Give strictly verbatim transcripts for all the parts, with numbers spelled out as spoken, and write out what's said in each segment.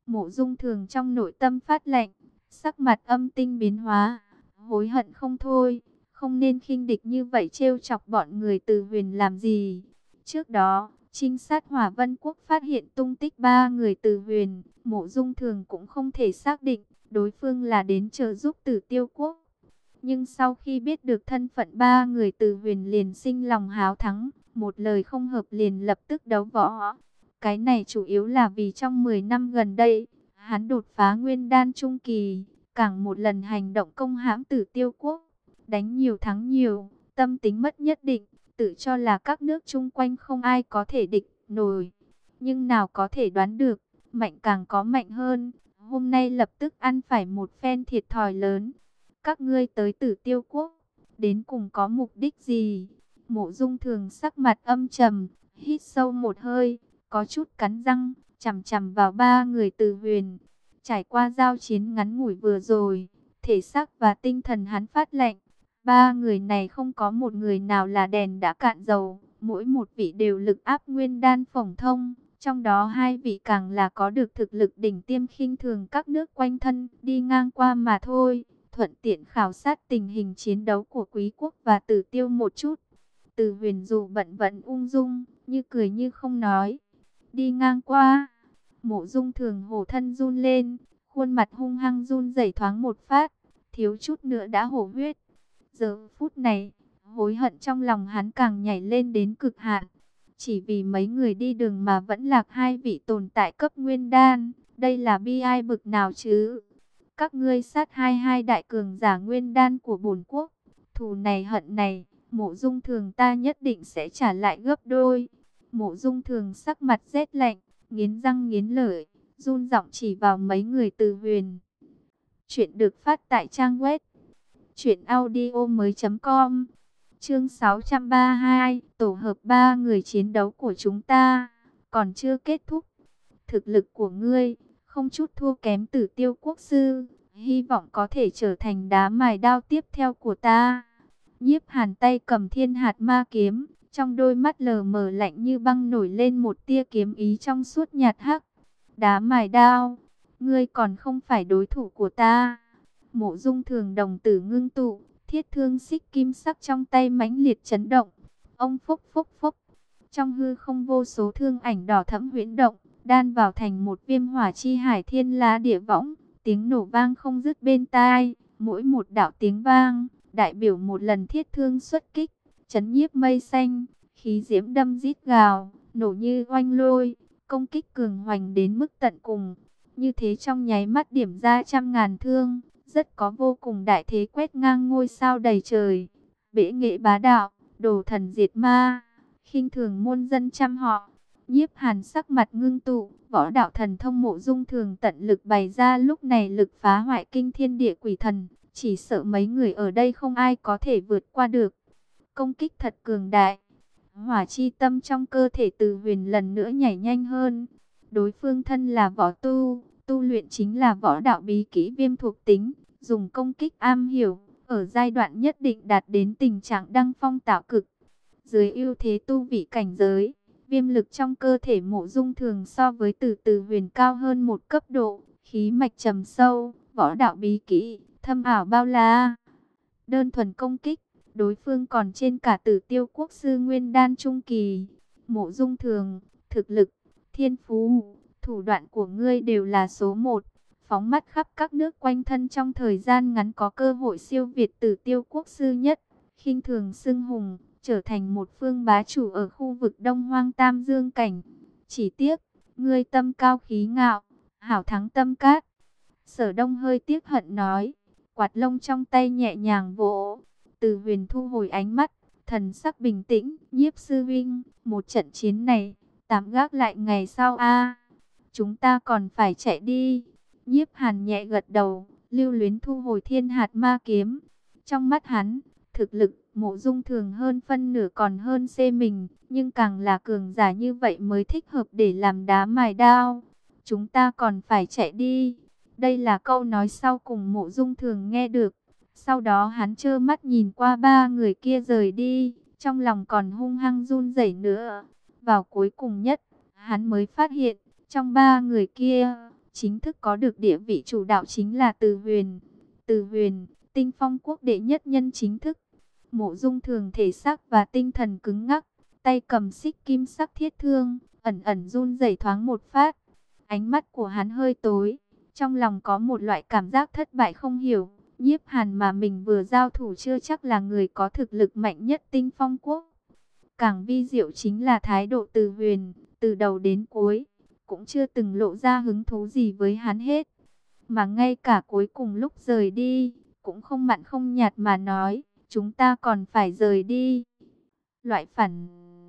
Mộ Dung Thường trong nội tâm phát lạnh, sắc mặt âm tinh biến hóa, hối hận không thôi, không nên khinh địch như vậy, trêu chọc bọn người Từ Huyền làm gì. Trước đó, trinh sát Hỏa Vân Quốc phát hiện tung tích ba người Từ Huyền, Mộ Dung Thường cũng không thể xác định đối phương là đến trợ giúp Tử Tiêu Quốc. Nhưng sau khi biết được thân phận ba người Từ Huyền liền sinh lòng háo thắng, một lời không hợp liền lập tức đấu võ. Cái này chủ yếu là vì trong mười năm gần đây, hắn đột phá nguyên đan trung kỳ, càng một lần hành động công hãm Tử Tiêu Quốc, đánh nhiều thắng nhiều, tâm tính mất nhất định, tự cho là các nước chung quanh không ai có thể địch nổi. Nhưng nào có thể đoán được, mạnh càng có mạnh hơn, hôm nay lập tức ăn phải một phen thiệt thòi lớn. Các ngươi tới Tử Tiêu Quốc, đến cùng có mục đích gì? Mộ Dung Thường sắc mặt âm trầm, hít sâu một hơi, có chút cắn răng, chằm chằm vào ba người Từ Huyền. Trải qua giao chiến ngắn ngủi vừa rồi, thể xác và tinh thần hắn phát lạnh. Ba người này không có một người nào là đèn đã cạn dầu, mỗi một vị đều lực áp nguyên đan phổng thông. Trong đó hai vị càng là có được thực lực đỉnh tiêm, khinh thường các nước quanh thân, đi ngang qua mà thôi, thuận tiện khảo sát tình hình chiến đấu của Quý Quốc và Tử Tiêu một chút. Từ Huyền dù bận vẫn ung dung, như cười như không nói. Đi ngang qua, Mộ Dung Thường hổ thân run lên, khuôn mặt hung hăng run rẩy thoáng một phát, thiếu chút nữa đã hổ huyết. Giờ phút này, hối hận trong lòng hắn càng nhảy lên đến cực hạn. Chỉ vì mấy người đi đường mà vẫn lạc hai vị tồn tại cấp nguyên đan, đây là bi ai bực nào chứ? Các ngươi sát hai hai đại cường giả nguyên đan của bổn quốc, thù này hận này, Mộ Dung Thường ta nhất định sẽ trả lại gấp đôi. Mộ Dung Thường sắc mặt rét lạnh, nghiến răng nghiến lợi, run giọng chỉ vào mấy người Từ Huyền. Chuyện được phát tại trang web truyện audio mới.com. Chương sáu trăm ba mươi hai, tổ hợp ba người chiến đấu của chúng ta còn chưa kết thúc. Thực lực của ngươi không chút thua kém Tử Tiêu Quốc sư, hy vọng có thể trở thành đá mài đao tiếp theo của ta. Nhiếp Hàn tay cầm Thiên Hạt Ma kiếm, trong đôi mắt lờ mờ lạnh như băng nổi lên một tia kiếm ý trong suốt nhạt hắc. Đá mài đao, ngươi còn không phải đối thủ của ta. Mộ Dung Thường đồng tử ngưng tụ, thiết thương xích kim sắc trong tay mãnh liệt chấn động. Ông phốc phốc phốc, trong hư không vô số thương ảnh đỏ thẫm huyễn động, đan vào thành một viêm hỏa chi hải thiên la địa võng, tiếng nổ vang không dứt bên tai, mỗi một đạo tiếng vang đại biểu một lần thiết thương xuất kích, chấn nhiếp mây xanh, khí diễm đâm rít gào, nổ như oanh lôi, công kích cường hoành đến mức tận cùng. Như thế trong nháy mắt điểm ra trăm ngàn thương, rất có vô cùng đại thế quét ngang ngôi sao đầy trời. Bể nghệ bá đạo, đồ thần diệt ma, khinh thường muôn dân trăm họ. Nhiếp Hàn sắc mặt ngưng tụ, võ đạo thần thông Mộ Dung Thường tận lực bày ra, lúc này lực phá hoại kinh thiên địa quỷ thần, chỉ sợ mấy người ở đây không ai có thể vượt qua được. Công kích thật cường đại. Hỏa chi tâm trong cơ thể Từ Huyền lần nữa nhảy nhanh hơn. Đối phương thân là võ tu, tu luyện chính là võ đạo bí kỹ viêm thuộc tính, dùng công kích am hiểu, ở giai đoạn nhất định đạt đến tình trạng đăng phong tạo cực. Dưới ưu thế tu vị cảnh giới, viêm lực trong cơ thể Mộ Dung Thường so với Từ Từ Huyền cao hơn một cấp độ, khí mạch trầm sâu, võ đạo bí kỹ thâm ảo bao la. Đơn thuần công kích, đối phương còn trên cả Tử Tiêu Quốc sư nguyên đan trung kỳ. Mộ Dung Thường, thực lực, thiên phú, thủ đoạn của ngươi đều là số một. Phóng mắt khắp các nước quanh thân, trong thời gian ngắn có cơ hội siêu việt Tử Tiêu Quốc sư nhất, khinh thường xưng hùng, trở thành một phương bá chủ ở khu vực Đông Hoang Tam Dương cảnh. Chỉ tiếc, ngươi tâm cao khí ngạo, hảo thắng tâm cát. Sở Đông hơi tiếc hận nói, quạt lông trong tay nhẹ nhàng vỗ. Từ Huyền thu hồi ánh mắt, thần sắc bình tĩnh. Nhiếp sư vinh, một trận chiến này tạm gác lại ngày sau a. Chúng ta còn phải chạy đi. Nhiếp Hàn nhẹ gật đầu, lưu luyến thu hồi Thiên Hạt Ma kiếm. Trong mắt hắn, thực lực Mộ Dung Thường hơn phân nửa còn hơn xê mình, nhưng càng là cường giả như vậy mới thích hợp để làm đá mài đao. Chúng ta còn phải chạy đi. Đây là câu nói sau cùng Mộ Dung Thường nghe được. Sau đó hắn trơ mắt nhìn qua ba người kia rời đi, trong lòng còn hung hăng run rẩy nữa. Vào cuối cùng nhất, hắn mới phát hiện, trong ba người kia, chính thức có được địa vị chủ đạo chính là Từ Huyền. Từ Huyền, Tinh Phong quốc đệ nhất nhân chính thức. Mộ Dung Thường thể xác và tinh thần cứng ngắc, tay cầm xích kim sắc thiết thương, ẩn ẩn run rẩy thoáng một phát. Ánh mắt của hắn hơi tối, trong lòng có một loại cảm giác thất bại không hiểu. Nhiếp Hàn mà mình vừa giao thủ chưa chắc là người có thực lực mạnh nhất Tinh Phong quốc. Càng vi diệu chính là thái độ Từ Huyền, từ đầu đến cuối cũng chưa từng lộ ra hứng thú gì với hắn hết. Mà ngay cả cuối cùng lúc rời đi, cũng không mặn không nhạt mà nói, chúng ta còn phải rời đi. Loại phản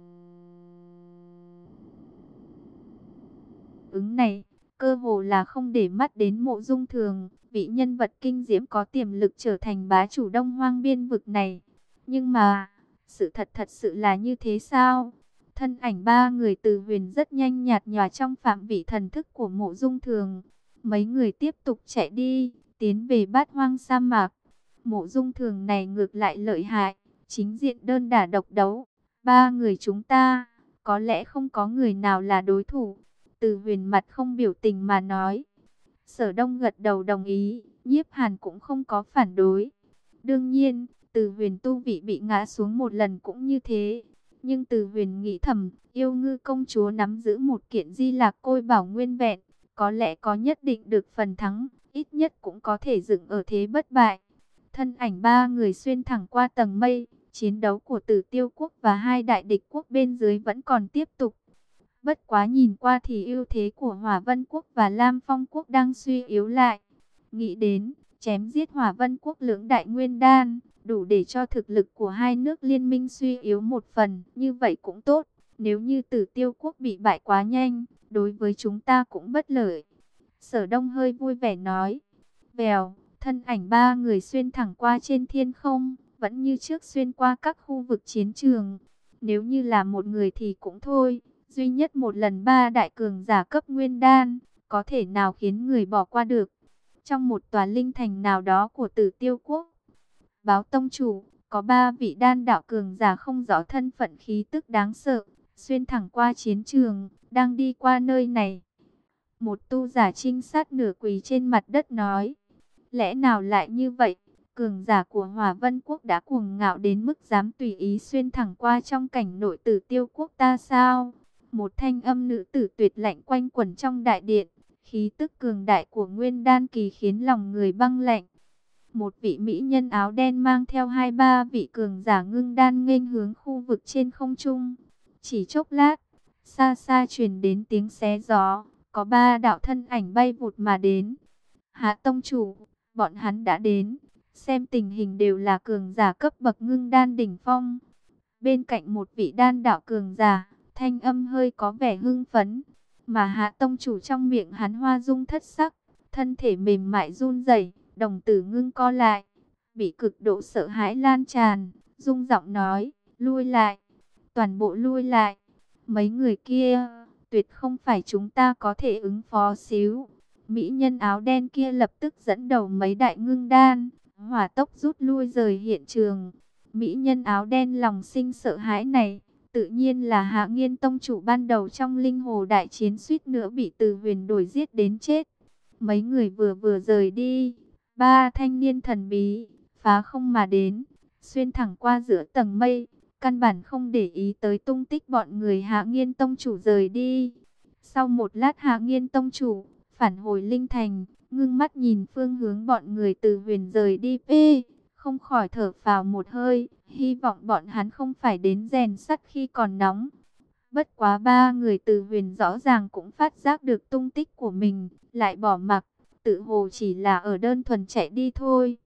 ứng này, cơ hồ là không để mắt đến Mộ Dung Thường, vị nhân vật kinh diễm có tiềm lực trở thành bá chủ Đông Hoang biên vực này. Nhưng mà, sự thật thật sự là như thế sao? Thân ảnh ba người Từ Huyền rất nhanh nhạt nhòa trong phạm vị thần thức của Mộ Dung Thường. Mấy người tiếp tục chạy đi, tiến về Bát Hoang sa mạc. Mộ Dung Thường này ngược lại lợi hại, chính diện đơn đả độc đấu. Ba người chúng ta, có lẽ không có người nào là đối thủ. Từ Huyền mặt không biểu tình mà nói. Sở Đông gật đầu đồng ý, Nhiếp Hàn cũng không có phản đối. Đương nhiên, Từ Huyền tu vị bị ngã xuống một lần cũng như thế. Nhưng Từ Huyền nghĩ thầm, Yêu Ngư công chúa nắm giữ một kiện Di Lạc Côi Bảo nguyên vẹn, có lẽ có nhất định được phần thắng, ít nhất cũng có thể dựng ở thế bất bại. Thân ảnh ba người xuyên thẳng qua tầng mây, chiến đấu của Tử Tiêu quốc và hai đại địch quốc bên dưới vẫn còn tiếp tục. Bất quá nhìn qua thì ưu thế của Hỏa Vân quốc và Lam Phong quốc đang suy yếu lại. Nghĩ đến, chém giết Hỏa Vân quốc lưỡng đại nguyên đan, đủ để cho thực lực của hai nước liên minh suy yếu một phần, như vậy cũng tốt. Nếu như Tử Tiêu quốc bị bại quá nhanh, đối với chúng ta cũng bất lợi. Sở Đông hơi vui vẻ nói. Vèo, thân ảnh ba người xuyên thẳng qua trên thiên không, vẫn như trước xuyên qua các khu vực chiến trường. Nếu như là một người thì cũng thôi, duy nhất một lần ba đại cường giả cấp nguyên đan, có thể nào khiến người bỏ qua được. Trong một tòa linh thành nào đó của Tử Tiêu quốc, báo tông chủ, có ba vị đan đạo cường giả không rõ thân phận khí tức đáng sợ, xuyên thẳng qua chiến trường, đang đi qua nơi này. Một tu giả trinh sát nửa quỳ trên mặt đất nói, lẽ nào lại như vậy? Cường giả của Hỏa Vân quốc đã cuồng ngạo đến mức dám tùy ý xuyên thẳng qua trong cảnh nội Tử Tiêu quốc ta sao? Một thanh âm nữ tử tuyệt lạnh quanh quẩn trong đại điện, khí tức cường đại của Nguyên Đan kỳ khiến lòng người băng lạnh. Một vị mỹ nhân áo đen mang theo hai ba vị cường giả ngưng đan nghênh hướng khu vực trên không trung. Chỉ chốc lát, xa xa truyền đến tiếng xé gió, có ba đạo thân ảnh bay vụt mà đến. Hạ tông chủ, bọn hắn đã đến, xem tình hình đều là cường giả cấp bậc ngưng đan đỉnh phong. Bên cạnh một vị đan đạo cường giả, thanh âm hơi có vẻ hưng phấn, mà Hạ tông chủ trong miệng hắn hoa dung thất sắc, thân thể mềm mại run rẩy, đồng tử ngưng co lại, bị cực độ sợ hãi lan tràn, rung giọng nói, lui lại, toàn bộ lui lại, mấy người kia, tuyệt không phải chúng ta có thể ứng phó xíu. Mỹ nhân áo đen kia lập tức dẫn đầu mấy đại ngưng đan, hỏa tốc rút lui rời hiện trường. Mỹ nhân áo đen lòng sinh sợ hãi này, tự nhiên là Hạ Nghiên tông chủ ban đầu trong linh hồ đại chiến suýt nữa bị Từ Huyền đuổi giết đến chết. Mấy người vừa vừa rời đi, ba thanh niên thần bí, phá không mà đến, xuyên thẳng qua giữa tầng mây, căn bản không để ý tới tung tích bọn người Hạ Nghiên tông chủ rời đi. Sau một lát Hạ Nghiên tông chủ phản hồi linh thành, ngưng mắt nhìn phương hướng bọn người Từ Huyền rời đi, Ê, không khỏi thở phào một hơi, hy vọng bọn hắn không phải đến rèn sắt khi còn nóng. Bất quá ba người Từ Huyền rõ ràng cũng phát giác được tung tích của mình, lại bỏ mặc, tự hồ chỉ là ở đơn thuần chạy đi thôi.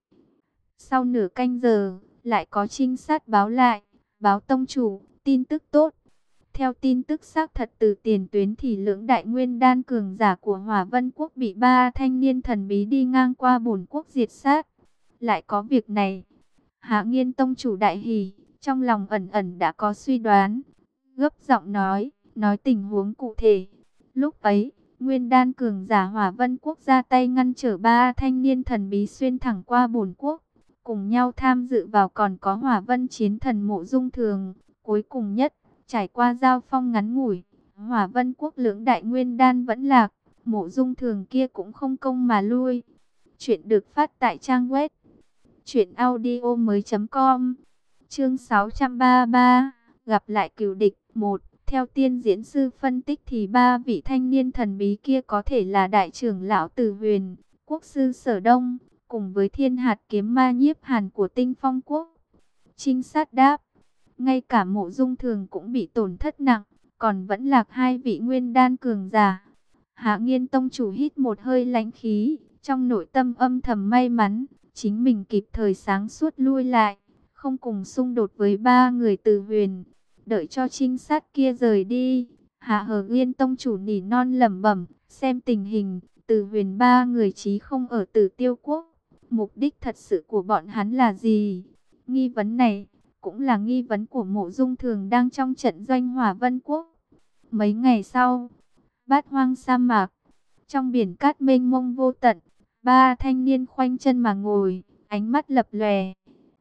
Sau nửa canh giờ, lại có trinh sát báo lại, báo tông chủ, tin tức tốt. Theo tin tức xác thật từ tiền tuyến thì lưỡng đại nguyên đan cường giả của Hỏa Vân quốc bị ba thanh niên thần bí đi ngang qua bổn quốc diệt sát. Lại có việc này, Hạ Nghiên tông chủ đại hỉ, trong lòng ẩn ẩn đã có suy đoán, gấp giọng nói, nói tình huống cụ thể. Lúc ấy, nguyên đan cường giả Hỏa Vân quốc ra tay ngăn trở ba thanh niên thần bí xuyên thẳng qua bổn quốc, cùng nhau tham dự vào còn có Hỏa Vân chiến thần Mộ Dung Thường. Cuối cùng nhất, trải qua giao phong ngắn ngủi, Hỏa Vân quốc lưỡng đại nguyên đan vẫn lạc, Mộ Dung Thường kia cũng không công mà lui. Chuyện được phát tại trang web truyện audio mới chấm com. Chương sáu trăm ba mươi ba, gặp lại cừu địch. Một. Theo tiên diễn sư phân tích thì ba vị thanh niên thần bí kia có thể là đại trưởng lão Từ Huyền, quốc sư Sở Đông, cùng với thiên hạt kiếm ma Nhiếp Hàn của Tinh Phong Quốc. Trinh sát đáp, ngay cả Mộ Dung Thường cũng bị tổn thất nặng, còn vẫn lạc hai vị nguyên đan cường giả. Hạ Nghiên tông chủ hít một hơi lãnh khí, trong nội tâm âm thầm may mắn, chính mình kịp thời sáng suốt lui lại, không cùng xung đột với ba người Từ Huyền. Đợi cho trinh sát kia rời đi, Hạ Hờ Nghiên tông chủ nỉ non lẩm bẩm, xem tình hình, Từ Huyền ba người chí không ở Tử Tiêu Quốc. Mục đích thật sự của bọn hắn là gì? Nghi vấn này cũng là nghi vấn của Mộ Dung Thường đang trong trận doanh Hỏa Vân Quốc. Mấy ngày sau, Bát Hoang sa mạc, trong biển cát mênh mông vô tận, ba thanh niên khoanh chân mà ngồi, ánh mắt lập lòe.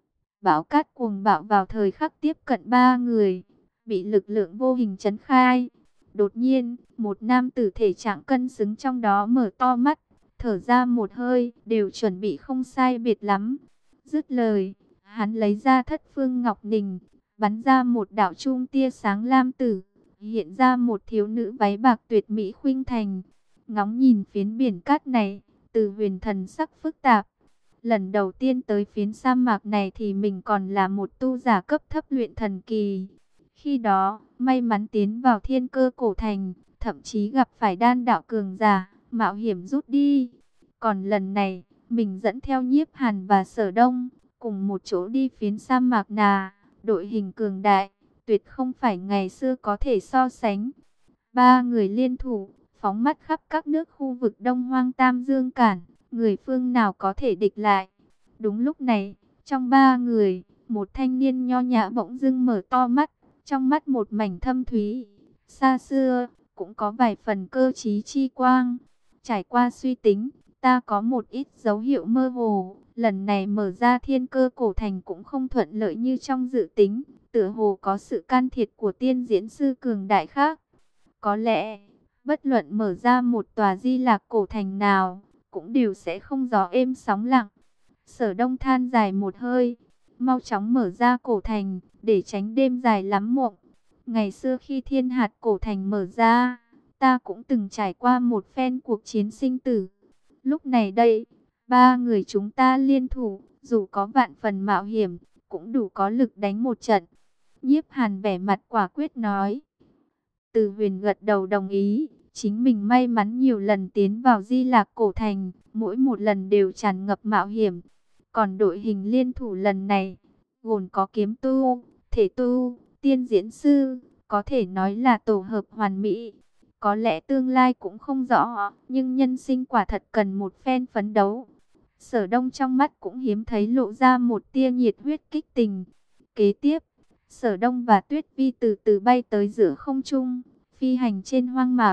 Bão cát cuồng bạo vào thời khắc tiếp cận ba người, bị lực lượng vô hình trấn khai. Đột nhiên, một nam tử thể trạng cân xứng trong đó mở to mắt, thở ra một hơi, đều chuẩn bị không sai biệt lắm. Dứt lời, hắn lấy ra Thất Phương Ngọc Nình, bắn ra một đạo trung tia sáng lam tử, hiện ra một thiếu nữ váy bạc tuyệt mỹ khuynh thành. Ngóng nhìn phiến biển cát này, Từ Huyền thần sắc phức tạp. Lần đầu tiên tới phiến sa mạc này thì mình còn là một tu giả cấp thấp luyện thần kỳ. Khi đó, may mắn tiến vào Thiên Cơ cổ thành, thậm chí gặp phải đan đạo cường giả, mạo hiểm rút đi. Còn lần này, mình dẫn theo Nhiếp Hàn và Sở Đông, cùng một chỗ đi phiến sa mạc nà, đội hình cường đại, tuyệt không phải ngày xưa có thể so sánh. Ba người liên thủ, phóng mắt khắp các nước khu vực Đông Hoang Tam Dương Cản, người phương nào có thể địch lại. Đúng lúc này, trong ba người, một thanh niên nho nhã bỗng dưng mở to mắt, trong mắt một mảnh thâm thúy. Xa xưa, cũng có vài phần cơ trí chi quang. Trải qua suy tính, ta có một ít dấu hiệu mơ hồ. Lần này mở ra Thiên Cơ cổ thành cũng không thuận lợi như trong dự tính. Tựa hồ có sự can thiệp của tiên diễn sư cường đại khác. Có lẽ, bất luận mở ra một tòa Di Lạc cổ thành nào, cũng đều sẽ không gió êm sóng lặng. Sở Đông than dài một hơi, mau chóng mở ra cổ thành, để tránh đêm dài lắm mộng. Ngày xưa khi thiên hạt cổ thành mở ra, ta cũng từng trải qua một phen cuộc chiến sinh tử. Lúc này đây, ba người chúng ta liên thủ, dù có vạn phần mạo hiểm, cũng đủ có lực đánh một trận. Nhiếp Hàn vẻ mặt quả quyết nói. Từ Huyền gật đầu đồng ý. Chính mình may mắn nhiều lần tiến vào Di Lạc cổ thành, mỗi một lần đều tràn ngập mạo hiểm. Còn đội hình liên thủ lần này, gồm có kiếm tu, thể tu, tiên diễn sư, có thể nói là tổ hợp hoàn mỹ. Có lẽ tương lai cũng không rõ, nhưng nhân sinh quả thật cần một phen phấn đấu. Sở Đông trong mắt cũng hiếm thấy lộ ra một tia nhiệt huyết kích tình. Kế tiếp, Sở Đông và Tuyết Vi từ từ bay tới giữa không trung, phi hành trên hoang mạc.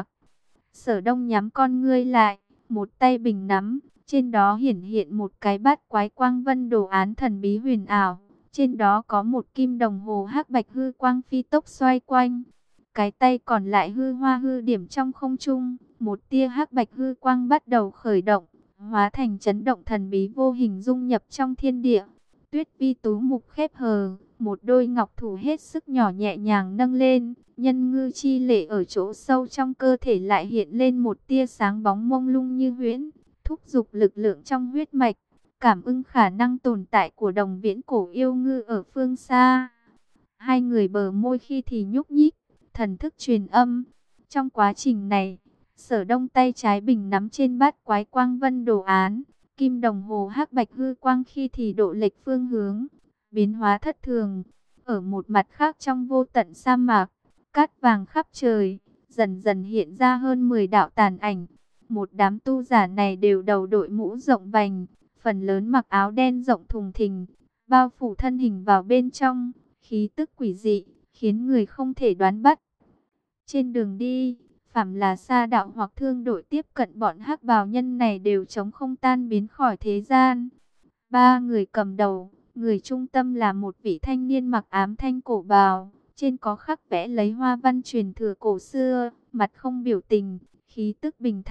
Sở Đông nhắm con ngươi lại, một tay bình nắm, trên đó hiển hiện một cái bát quái quang vân đồ án thần bí huyền ảo. Trên đó có một kim đồng hồ hắc bạch hư quang phi tốc xoay quanh. Cái tay còn lại hư hoa hư điểm trong không trung, một tia hắc bạch hư quang bắt đầu khởi động, hóa thành chấn động thần bí vô hình dung nhập trong thiên địa. Tuyết Vi tú mục khép hờ, một đôi ngọc thủ hết sức nhỏ nhẹ nhàng nâng lên, nhân ngư chi lệ ở chỗ sâu trong cơ thể lại hiện lên một tia sáng bóng mông lung như huyễn, thúc giục lực lượng trong huyết mạch, cảm ứng khả năng tồn tại của đồng viễn cổ yêu ngư ở phương xa. Hai người bờ môi khi thì nhúc nhích, thần thức truyền âm. Trong quá trình này, Sở Đông tay trái bình nắm trên bát quái quang vân đồ án, kim đồng hồ hắc bạch hư quang khi thì độ lệch phương hướng, biến hóa thất thường. Ở một mặt khác trong vô tận sa mạc, cát vàng khắp trời, dần dần hiện ra hơn mười đạo tàn ảnh. Một đám tu giả này đều đầu đội mũ rộng vành, phần lớn mặc áo đen rộng thùng thình, bao phủ thân hình vào bên trong, khí tức quỷ dị, khiến người không thể đoán bắt. Trên đường đi, phàm là sa đạo hoặc thương đội tiếp cận bọn hắc bào nhân này đều chống không tan biến khỏi thế gian. Ba người cầm đầu, người trung tâm là một vị thanh niên mặc ám thanh cổ bào, trên có khắc vẽ lấy hoa văn truyền thừa cổ xưa, mặt không biểu tình, khí tức bình thản,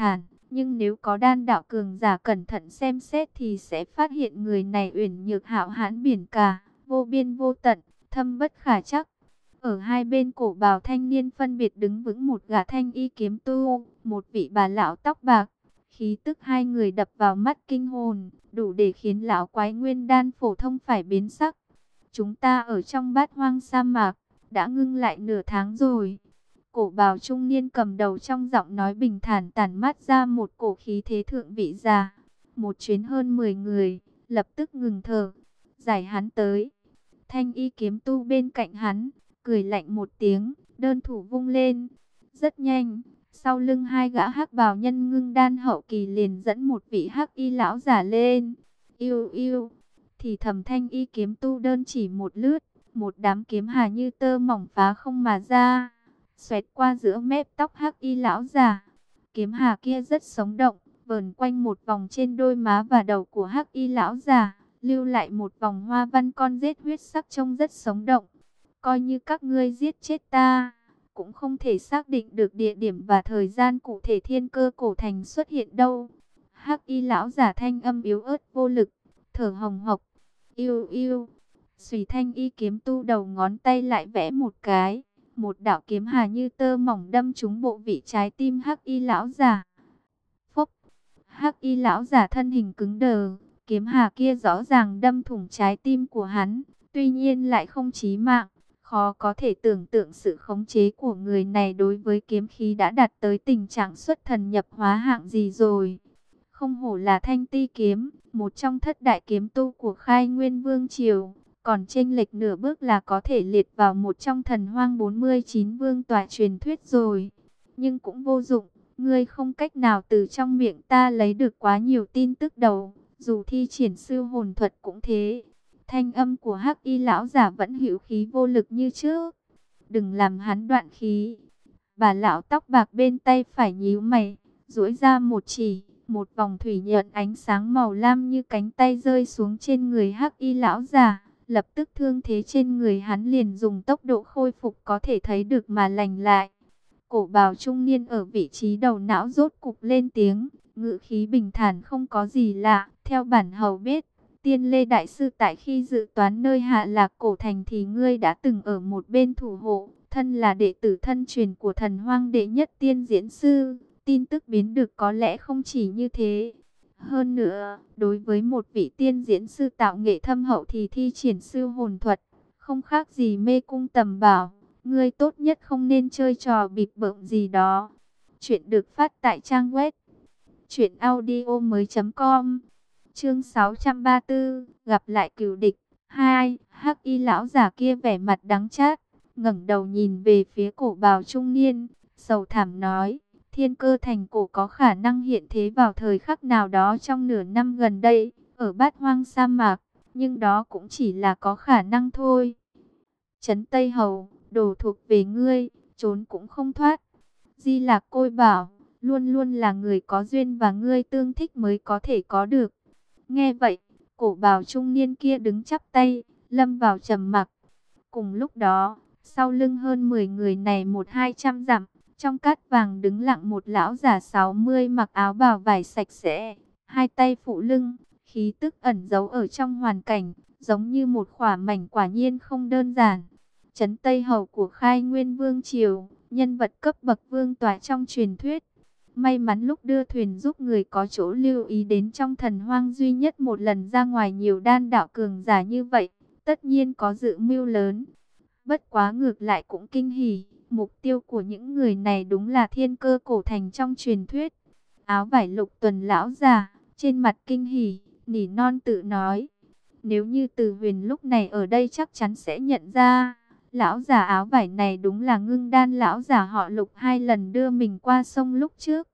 Nhưng nếu có đan đạo cường giả cẩn thận xem xét thì sẽ phát hiện người này uyển nhược hạo hãn biển cả, vô biên vô tận, thâm bất khả trắc. Ở hai bên cổ bào thanh niên phân biệt đứng vững một gã thanh y kiếm tu, một vị bà lão tóc bạc. Khí tức hai người đập vào mắt kinh hồn, đủ để khiến lão quái nguyên đan phổ thông phải biến sắc. Chúng ta ở trong bát hoang sa mạc, đã ngưng lại nửa tháng rồi. Cổ bào trung niên cầm đầu trong giọng nói bình thản tản mát ra một cổ khí thế thượng vị già. Một chuyến hơn mười người, lập tức ngừng thở, giải hắn tới. Thanh y kiếm tu bên cạnh hắn, cười lạnh một tiếng, đơn thủ vung lên. Rất nhanh, sau lưng hai gã hắc bào nhân ngưng đan hậu kỳ liền dẫn một vị hắc y lão giả lên. Yêu yêu, thì thầm thanh y kiếm tu đơn chỉ một lướt, một đám kiếm hà như tơ mỏng phá không mà ra, xoẹt qua giữa mép tóc hắc y lão giả. Kiếm hà kia rất sống động, vờn quanh một vòng trên đôi má và đầu của hắc y lão giả, lưu lại một vòng hoa văn con rết huyết sắc trông rất sống động. Coi như các ngươi giết chết ta, cũng không thể xác định được địa điểm và thời gian cụ thể thiên cơ cổ thành xuất hiện đâu. Hắc y lão giả thanh âm yếu ớt vô lực, thở hồng hộc. Yêu yêu. Xùy thanh y kiếm tu đầu ngón tay lại vẽ một cái, một đạo kiếm hà như tơ mỏng đâm trúng bộ vị trái tim hắc y lão giả. Phốc. Hắc y lão giả thân hình cứng đờ, kiếm hà kia rõ ràng đâm thủng trái tim của hắn, tuy nhiên lại không chí mạng. Khó có thể tưởng tượng sự khống chế của người này đối với kiếm khí đã đạt tới tình trạng xuất thần nhập hóa hạng gì rồi. Không hổ là thanh ti kiếm, một trong thất đại kiếm tu của khai nguyên vương triều, còn chênh lệch nửa bước là có thể liệt vào một trong thần hoang bốn mươi chín vương tọa truyền thuyết rồi. Nhưng cũng vô dụng, ngươi không cách nào từ trong miệng ta lấy được quá nhiều tin tức đầu, dù thi triển sư hồn thuật cũng thế. Thanh âm của hắc y lão giả vẫn hữu khí vô lực như trước. Đừng làm hắn đoạn khí. Bà lão tóc bạc bên tay phải nhíu mày, duỗi ra một chỉ, một vòng thủy nhợn ánh sáng màu lam như cánh tay rơi xuống trên người hắc y lão giả. Lập tức thương thế trên người hắn liền dùng tốc độ khôi phục có thể thấy được mà lành lại. Cổ bào trung niên ở vị trí đầu não rốt cục lên tiếng, ngữ khí bình thản không có gì lạ. Theo bản hầu biết, Tiên Lê Đại Sư tại khi dự toán nơi hạ lạc cổ thành thì ngươi đã từng ở một bên thủ hộ, thân là đệ tử thân truyền của thần hoang đệ nhất tiên diễn sư. Tin tức biến được có lẽ không chỉ như thế. Hơn nữa, đối với một vị tiên diễn sư tạo nghệ thâm hậu thì thi triển sư hồn thuật, không khác gì mê cung tầm bảo. Ngươi tốt nhất không nên chơi trò bịp bợm gì đó. Chuyện được phát tại trang web truyện audio mới chấm com. Chương sáu trăm ba mươi tư, gặp lại cừu địch. Hai, hắc y lão giả kia vẻ mặt đắng chát, ngẩng đầu nhìn về phía cổ bào trung niên, sầu thảm nói: Thiên cơ thành cổ có khả năng hiện thế vào thời khắc nào đó trong nửa năm gần đây, ở bát hoang sa mạc, nhưng đó cũng chỉ là có khả năng thôi. Trấn Tây Hầu, đồ thuộc về ngươi, trốn cũng không thoát. Di Lạc Côi bảo, luôn luôn là người có duyên và ngươi tương thích mới có thể có được. Nghe vậy, cổ bào trung niên kia đứng chắp tay, lâm vào trầm mặc. Cùng lúc đó, sau lưng hơn mười người này một hai trăm dặm, trong cát vàng đứng lặng một lão già sáu mươi mặc áo bào vải sạch sẽ, hai tay phụ lưng, khí tức ẩn giấu ở trong hoàn cảnh, giống như một khỏa mảnh quả nhiên không đơn giản. Trấn Tây Hầu của khai nguyên vương triều, nhân vật cấp bậc vương tọa trong truyền thuyết. May mắn lúc đưa thuyền giúp người có chỗ lưu ý đến trong thần hoang duy nhất một lần ra ngoài nhiều đan đạo cường giả như vậy, tất nhiên có dự mưu lớn. Bất quá ngược lại cũng kinh hỉ, mục tiêu của những người này đúng là thiên cơ cổ thành trong truyền thuyết. Áo vải lục tuần lão già, trên mặt kinh hỉ, nỉ non tự nói. Nếu như Từ Huyền lúc này ở đây chắc chắn sẽ nhận ra, lão già áo vải này đúng là Ngưng Đan lão già họ Lục hai lần đưa mình qua sông lúc trước.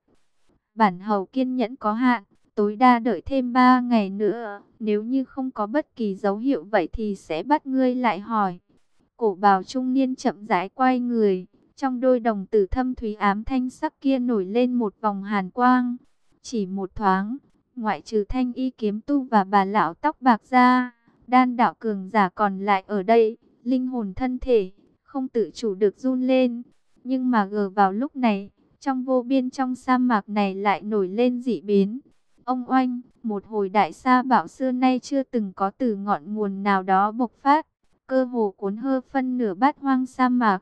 Bản hầu kiên nhẫn có hạn, tối đa đợi thêm ba ngày nữa, nếu như không có bất kỳ dấu hiệu vậy thì sẽ bắt ngươi lại hỏi. Cổ bào trung niên chậm rãi quay người, trong đôi đồng tử thâm thúy ám thanh sắc kia nổi lên một vòng hàn quang. Chỉ một thoáng, ngoại trừ thanh y kiếm tu và bà lão tóc bạc ra, đan đạo cường giả còn lại ở đây, linh hồn thân thể, không tự chủ được run lên. Nhưng mà gờ vào lúc này, Trong vô biên trong sa mạc này lại nổi lên dị biến. Ông oanh, một hồi đại sa bạo xưa nay chưa từng có từ ngọn nguồn nào đó bộc phát, cơ hồ cuốn hơ phân nửa bát hoang sa mạc.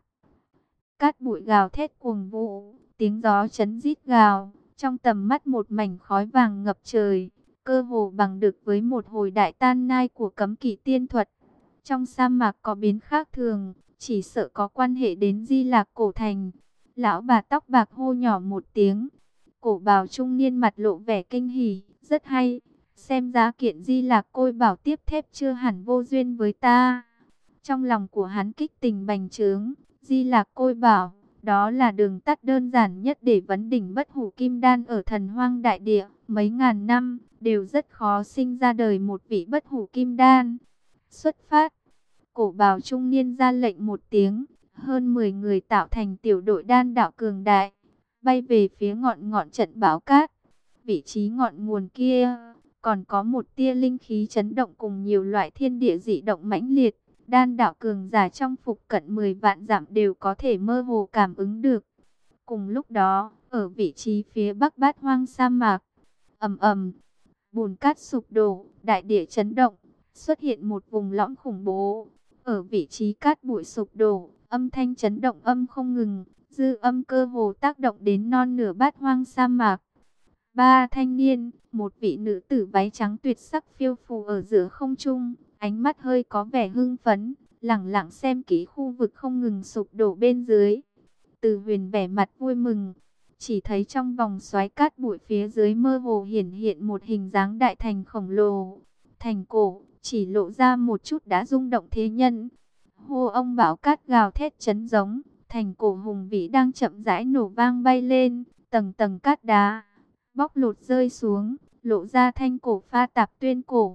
Cát bụi gào thét cuồng vũ, tiếng gió chấn rít gào, trong tầm mắt một mảnh khói vàng ngập trời, cơ hồ bằng được với một hồi đại tan nai của cấm kỵ tiên thuật. Trong sa mạc có biến khác thường, chỉ sợ có quan hệ đến Di Lạc Cổ Thành. Lão bà tóc bạc hô nhỏ một tiếng. Cổ bào trung niên mặt lộ vẻ kinh hỉ, rất hay. Xem ra kiện Di Lạc Côi Bảo tiếp thép chưa hẳn vô duyên với ta. Trong lòng của hắn kích tình bành trướng, Di Lạc Côi Bảo, đó là đường tắt đơn giản nhất để vấn đỉnh bất hủ kim đan ở Thần Hoang đại địa. Mấy ngàn năm, đều rất khó sinh ra đời một vị bất hủ kim đan. Xuất phát, cổ bào trung niên ra lệnh một tiếng, hơn mười người tạo thành tiểu đội đan đạo cường đại, bay về phía ngọn ngọn trận bão cát. Vị trí ngọn nguồn kia, còn có một tia linh khí chấn động cùng nhiều loại thiên địa dị động mãnh liệt. Đan đạo cường giả trong phục cận mười vạn dặm đều có thể mơ hồ cảm ứng được. Cùng lúc đó, ở vị trí phía bắc bát hoang sa mạc, ầm ầm, bùn cát sụp đổ, đại địa chấn động, xuất hiện một vùng lõm khủng bố. Ở vị trí cát bụi sụp đổ, âm thanh chấn động âm không ngừng, dư âm cơ hồ tác động đến non nửa bát hoang sa mạc. Ba thanh niên, một vị nữ tử váy trắng tuyệt sắc phiêu phù ở giữa không trung, ánh mắt hơi có vẻ hưng phấn, lẳng lặng xem kỹ khu vực không ngừng sụp đổ bên dưới. Từ Huyền vẻ mặt vui mừng, chỉ thấy trong vòng xoáy cát bụi phía dưới mơ hồ hiển hiện một hình dáng đại thành khổng lồ. Thành cổ, chỉ lộ ra một chút đã rung động thế nhân. Hô ông bão cát gào thét chấn giống, thành cổ hùng vĩ đang chậm rãi nổ vang bay lên, tầng tầng cát đá bóc lột rơi xuống, lộ ra thanh cổ pha tạp tuyên cổ.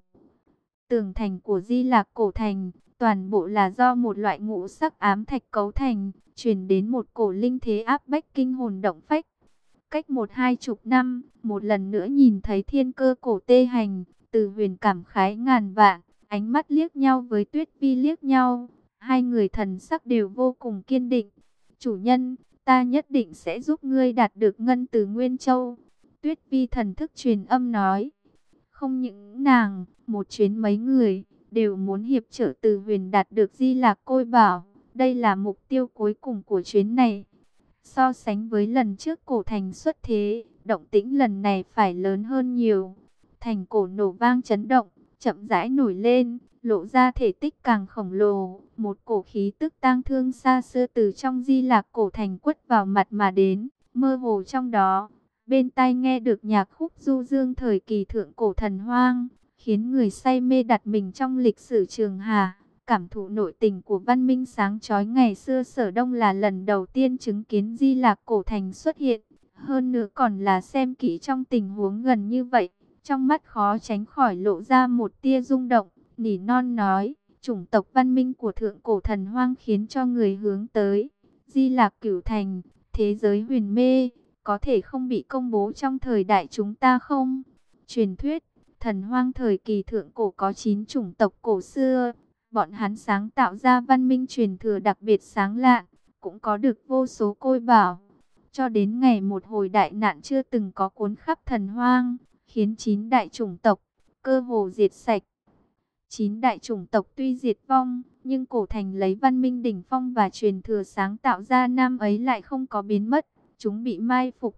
Tường thành của Di Lạc Cổ Thành, toàn bộ là do một loại ngũ sắc ám thạch cấu thành, truyền đến một cổ linh thế áp bách kinh hồn động phách. Cách một hai chục năm, một lần nữa nhìn thấy thiên cơ cổ tê hành, Từ Huyền cảm khái ngàn vạn, ánh mắt liếc nhau với Tuyết Vi liếc nhau, hai người thần sắc đều vô cùng kiên định. Chủ nhân, ta nhất định sẽ giúp ngươi đạt được ngân từ Nguyên Châu. Tuyết Vi thần thức truyền âm nói. Không những nàng, một chuyến mấy người, đều muốn hiệp trợ Từ Huyền đạt được Di Lạc Côi Bảo. Đây là mục tiêu cuối cùng của chuyến này. So sánh với lần trước cổ thành xuất thế, động tĩnh lần này phải lớn hơn nhiều. Thành cổ nổ vang chấn động, chậm rãi nổi lên, lộ ra thể tích càng khổng lồ. Một cổ khí tức tang thương xa xưa từ trong Di Lạc Cổ Thành quất vào mặt mà đến, mơ hồ trong đó. Bên tai nghe được nhạc khúc du dương thời kỳ thượng cổ thần hoang, khiến người say mê đặt mình trong lịch sử trường hà. Cảm thụ nội tình của văn minh sáng chói ngày xưa, Sở Đông là lần đầu tiên chứng kiến Di Lạc Cổ Thành xuất hiện. Hơn nữa còn là xem kỹ trong tình huống gần như vậy. Trong mắt khó tránh khỏi lộ ra một tia rung động, nỉ non nói, chủng tộc văn minh của thượng cổ thần hoang khiến cho người hướng tới. Di Lạc Cửu Thành, thế giới huyền mê, có thể không bị công bố trong thời đại chúng ta không? Truyền thuyết, thần hoang thời kỳ thượng cổ có chín chủng tộc cổ xưa. Bọn hắn sáng tạo ra văn minh truyền thừa đặc biệt sáng lạ, cũng có được vô số côi bảo. Cho đến ngày một hồi đại nạn chưa từng có cuốn khắp thần hoang, khiến chín đại chủng tộc cơ hồ diệt sạch. Chín đại chủng tộc tuy diệt vong, nhưng cổ thành lấy văn minh đỉnh phong và truyền thừa sáng tạo ra năm ấy lại không có biến mất, chúng bị mai phục.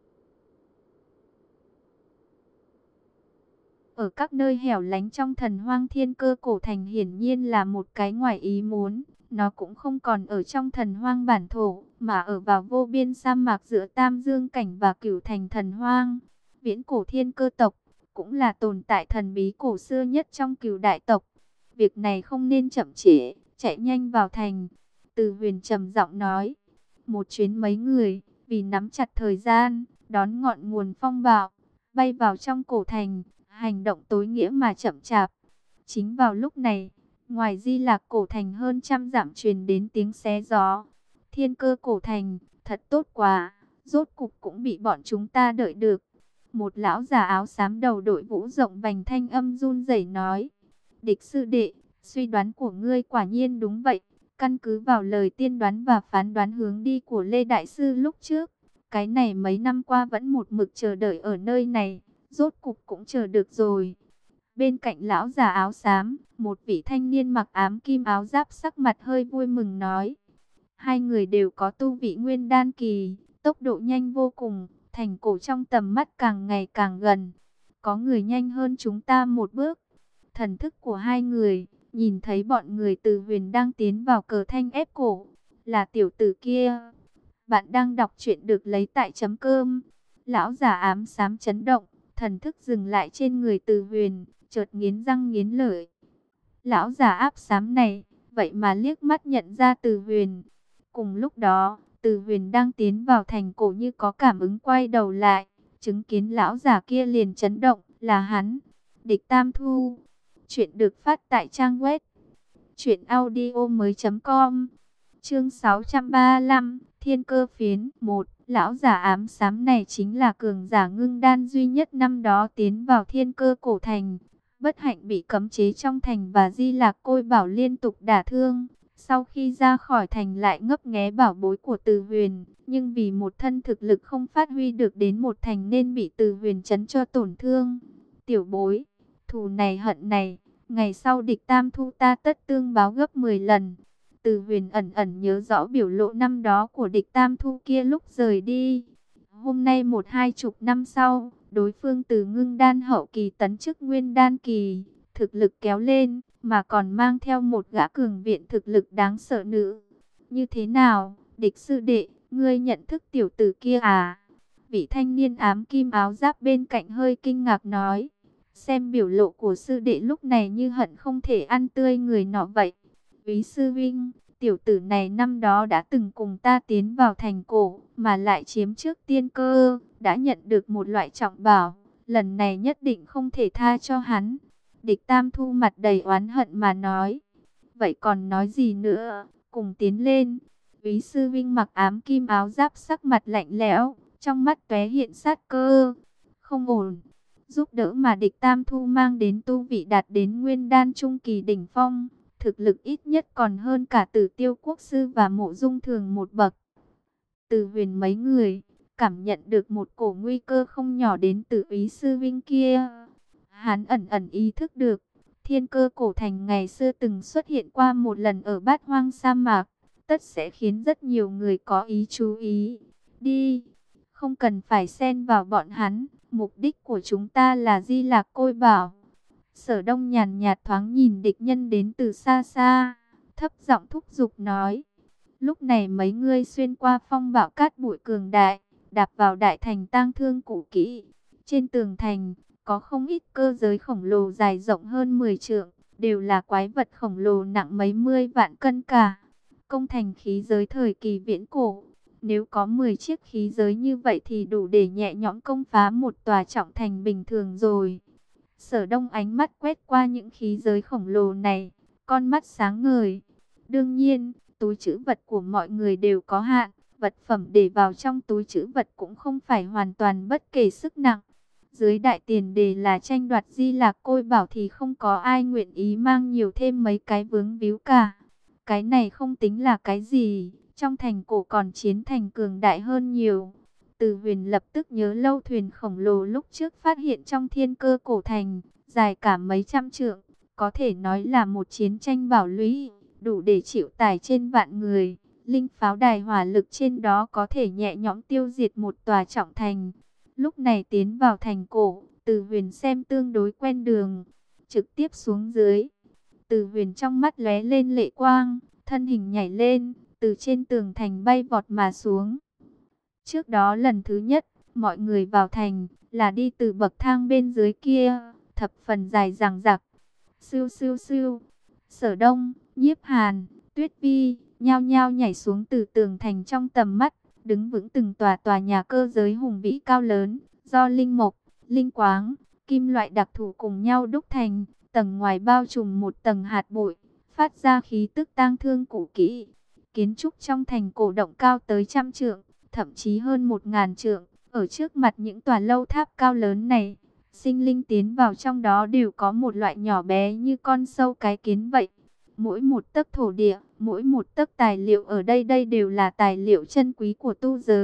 Ở các nơi hẻo lánh trong thần hoang, thiên cơ cổ thành hiển nhiên là một cái ngoài ý muốn. Nó cũng không còn ở trong thần hoang bản thổ, mà ở vào vô biên sa mạc giữa Tam Dương Cảnh và Cửu Thành thần hoang. Viễn cổ thiên cơ tộc, cũng là tồn tại thần bí cổ xưa nhất trong Cửu đại tộc. Việc này không nên chậm trễ, chạy nhanh vào thành. Từ Huyền trầm giọng nói. Một chuyến mấy người, vì nắm chặt thời gian, đón ngọn nguồn phong bạo, bay vào trong cổ thành, hành động tối nghĩa mà chậm chạp. Chính vào lúc này, ngoài Di Lạc Cổ Thành hơn trăm dặm truyền đến tiếng xé gió. Thiên cơ cổ thành, thật tốt quá, rốt cục cũng bị bọn chúng ta đợi được. Một lão già áo xám đầu đội vũ rộng vành thanh âm run rẩy nói. Địch sư đệ, suy đoán của ngươi quả nhiên đúng vậy. Căn cứ vào lời tiên đoán và phán đoán hướng đi của Lê Đại Sư lúc trước, Cái này mấy năm qua vẫn một mực chờ đợi ở nơi này, rốt cục cũng chờ được rồi. Bên cạnh lão già áo xám, một vị thanh niên mặc ám kim áo giáp sắc mặt hơi vui mừng nói. Hai người đều có tu vị nguyên đan kỳ, tốc độ nhanh vô cùng, thành cổ trong tầm mắt càng ngày càng gần. Có người nhanh hơn chúng ta một bước. Thần thức của hai người, nhìn thấy bọn người từ huyền đang tiến vào cờ thanh ép cổ. Là tiểu tử kia. Bạn đang đọc truyện được lấy tại chấm cơm. Lão già ám xám chấn động, thần thức dừng lại trên người từ huyền, chợt nghiến răng nghiến lợi. Lão già áp xám này, vậy mà liếc mắt nhận ra từ huyền. Cùng lúc đó, từ huyền đang tiến vào thành cổ như có cảm ứng quay đầu lại, chứng kiến lão già kia liền chấn động, là hắn, Địch Tam Thu. Chuyện được phát tại trang web truyện audio mới chấm com. Chương sáu trăm ba mươi lăm, Thiên Cơ Phiến một. Lão giả ám xám này chính là cường giả ngưng đan duy nhất năm đó tiến vào Thiên Cơ cổ thành. Bất hạnh bị cấm chế trong thành và Di Lạc Côi Bảo liên tục đả thương. Sau khi ra khỏi thành lại ngấp nghé bảo bối của Từ Huyền, nhưng vì một thân thực lực không phát huy được đến một thành nên bị Từ Huyền chấn cho tổn thương. Tiểu bối, thù này hận này, ngày sau Địch Tam Thu ta tất tương báo gấp mười lần. Từ Huyền ẩn ẩn nhớ rõ biểu lộ năm đó của Địch Tam Thu kia lúc rời đi. Hôm nay một hai chục năm sau, đối phương từ ngưng đan hậu kỳ tấn chức nguyên đan kỳ, thực lực kéo lên, mà còn mang theo một gã cường viện thực lực đáng sợ nữ. Như thế nào, Địch sư đệ, ngươi nhận thức tiểu tử kia à? Vị thanh niên ám kim áo giáp bên cạnh hơi kinh ngạc nói. Xem biểu lộ của sư đệ lúc này như hận không thể ăn tươi người nọ vậy. Úy sư vinh, tiểu tử này năm đó đã từng cùng ta tiến vào thành cổ, mà lại chiếm trước tiên cơ, đã nhận được một loại trọng bảo. Lần này nhất định không thể tha cho hắn. Địch Tam Thu mặt đầy oán hận mà nói. Vậy còn nói gì nữa, cùng tiến lên. Úy sư vinh mặc ám kim áo giáp sắc mặt lạnh lẽo, trong mắt tóe hiện sát cơ. Không ổn. Giúp đỡ mà Địch Tam Thu mang đến tu vị đạt đến nguyên đan trung kỳ đỉnh phong, thực lực ít nhất còn hơn cả Tử Tiêu Quốc sư và Mộ Dung Thường một bậc. Từ Huyền mấy người cảm nhận được một cổ nguy cơ không nhỏ đến từ Úy sư vinh kia. Hắn ẩn ẩn ý thức được, Thiên Cơ cổ thành ngày xưa từng xuất hiện qua một lần ở Bát Hoang sa mạc, tất sẽ khiến rất nhiều người có ý chú ý. Đi, không cần phải xen vào bọn hắn. Mục đích của chúng ta là Di Lạc Côi Bảo. Sở Đông nhàn nhạt thoáng nhìn địch nhân đến từ xa xa, thấp giọng thúc giục nói. Lúc này mấy ngươi xuyên qua phong bạo cát bụi cường đại, đạp vào đại thành tang thương cũ kỹ. Trên tường thành, có không ít cơ giới khổng lồ dài rộng hơn mười trượng, đều là quái vật khổng lồ nặng mấy mươi vạn cân cả. Công thành khí giới thời kỳ viễn cổ. Nếu có mười chiếc khí giới như vậy thì đủ để nhẹ nhõm công phá một tòa trọng thành bình thường rồi. Sở Đông ánh mắt quét qua những khí giới khổng lồ này, con mắt sáng ngời. Đương nhiên, túi trữ vật của mọi người đều có hạn, vật phẩm để vào trong túi trữ vật cũng không phải hoàn toàn bất kể sức nặng. Dưới đại tiền đề là tranh đoạt Di Lạc Côi Bảo thì không có ai nguyện ý mang nhiều thêm mấy cái vướng víu cả. Cái này không tính là cái gì. Trong thành cổ còn chiến thành cường đại hơn nhiều. Từ Huyền lập tức nhớ lâu thuyền khổng lồ lúc trước phát hiện trong Thiên Cơ cổ thành, dài cả mấy trăm trượng, có thể nói là một chiến tranh bảo lũy, đủ để chịu tải trên vạn người. Linh pháo đài hỏa lực trên đó có thể nhẹ nhõm tiêu diệt một tòa trọng thành. Lúc này tiến vào thành cổ, Từ Huyền xem tương đối quen đường, trực tiếp xuống dưới. Từ Huyền trong mắt lóe lên lệ quang, thân hình nhảy lên, từ trên tường thành bay vọt mà xuống. Trước đó lần thứ nhất, mọi người vào thành, là đi từ bậc thang bên dưới kia, thập phần dài dằng dặc. Siêu siêu siêu, Sở Đông, Nhiếp Hàn, Tuyết Vi, nhao nhao nhảy xuống từ tường thành trong tầm mắt, đứng vững từng tòa tòa nhà cơ giới hùng vĩ cao lớn, do linh mộc, linh quáng, kim loại đặc thù cùng nhau đúc thành, tầng ngoài bao trùm một tầng hạt bụi, phát ra khí tức tang thương cũ kỹ. Kiến trúc trong thành cổ động cao tới trăm trượng, thậm chí hơn một ngàn trượng. Ở trước mặt những tòa lâu tháp cao lớn này, sinh linh tiến vào trong đó đều có một loại nhỏ bé như con sâu cái kiến vậy. Mỗi một tấc thổ địa, mỗi một tấc tài liệu ở đây đây đều là tài liệu chân quý của tu giới.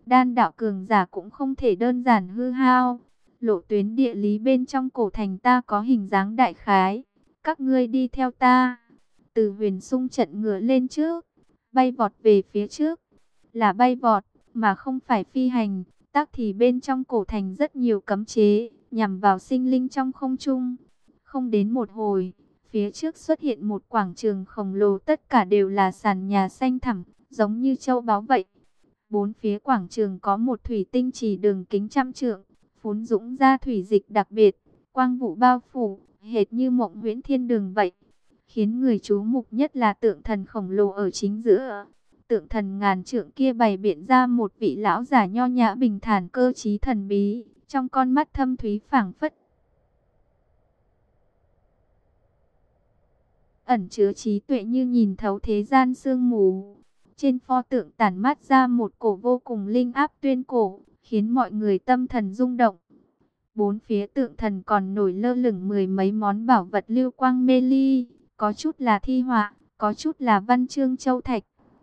Đan đạo cường giả cũng không thể đơn giản hư hao. Lộ tuyến địa lý bên trong cổ thành ta có hình dáng đại khái. Các ngươi đi theo ta. Từ Huyền xung trận ngựa lên trước, bay vọt về phía trước. Là bay vọt, mà không phải phi hành. Tác thì bên trong cổ thành rất nhiều cấm chế, nhằm vào sinh linh trong không trung. Không đến một hồi, phía trước xuất hiện một quảng trường khổng lồ, tất cả đều là sàn nhà xanh thẳm, giống như châu báu vậy. Bốn phía quảng trường có một thủy tinh chỉ đường kính trăm trượng, phún dũng ra thủy dịch đặc biệt, quang vụ bao phủ, hệt như mộng huyễn thiên đường vậy. Khiến người chú mục nhất là tượng thần khổng lồ ở chính giữa. Tượng thần ngàn trượng kia bày biện ra một vị lão già nho nhã bình thản, cơ trí thần bí, trong con mắt thâm thúy phảng phất ẩn chứa trí tuệ, như nhìn thấu thế gian sương mù. Trên pho tượng tản mát ra một cổ vô cùng linh áp tuyên cổ, khiến mọi người tâm thần rung động. Bốn phía tượng thần còn nổi lơ lửng mười mấy món bảo vật lưu quang mê ly, có chút là thi họa, có chút là văn chương châu thạch.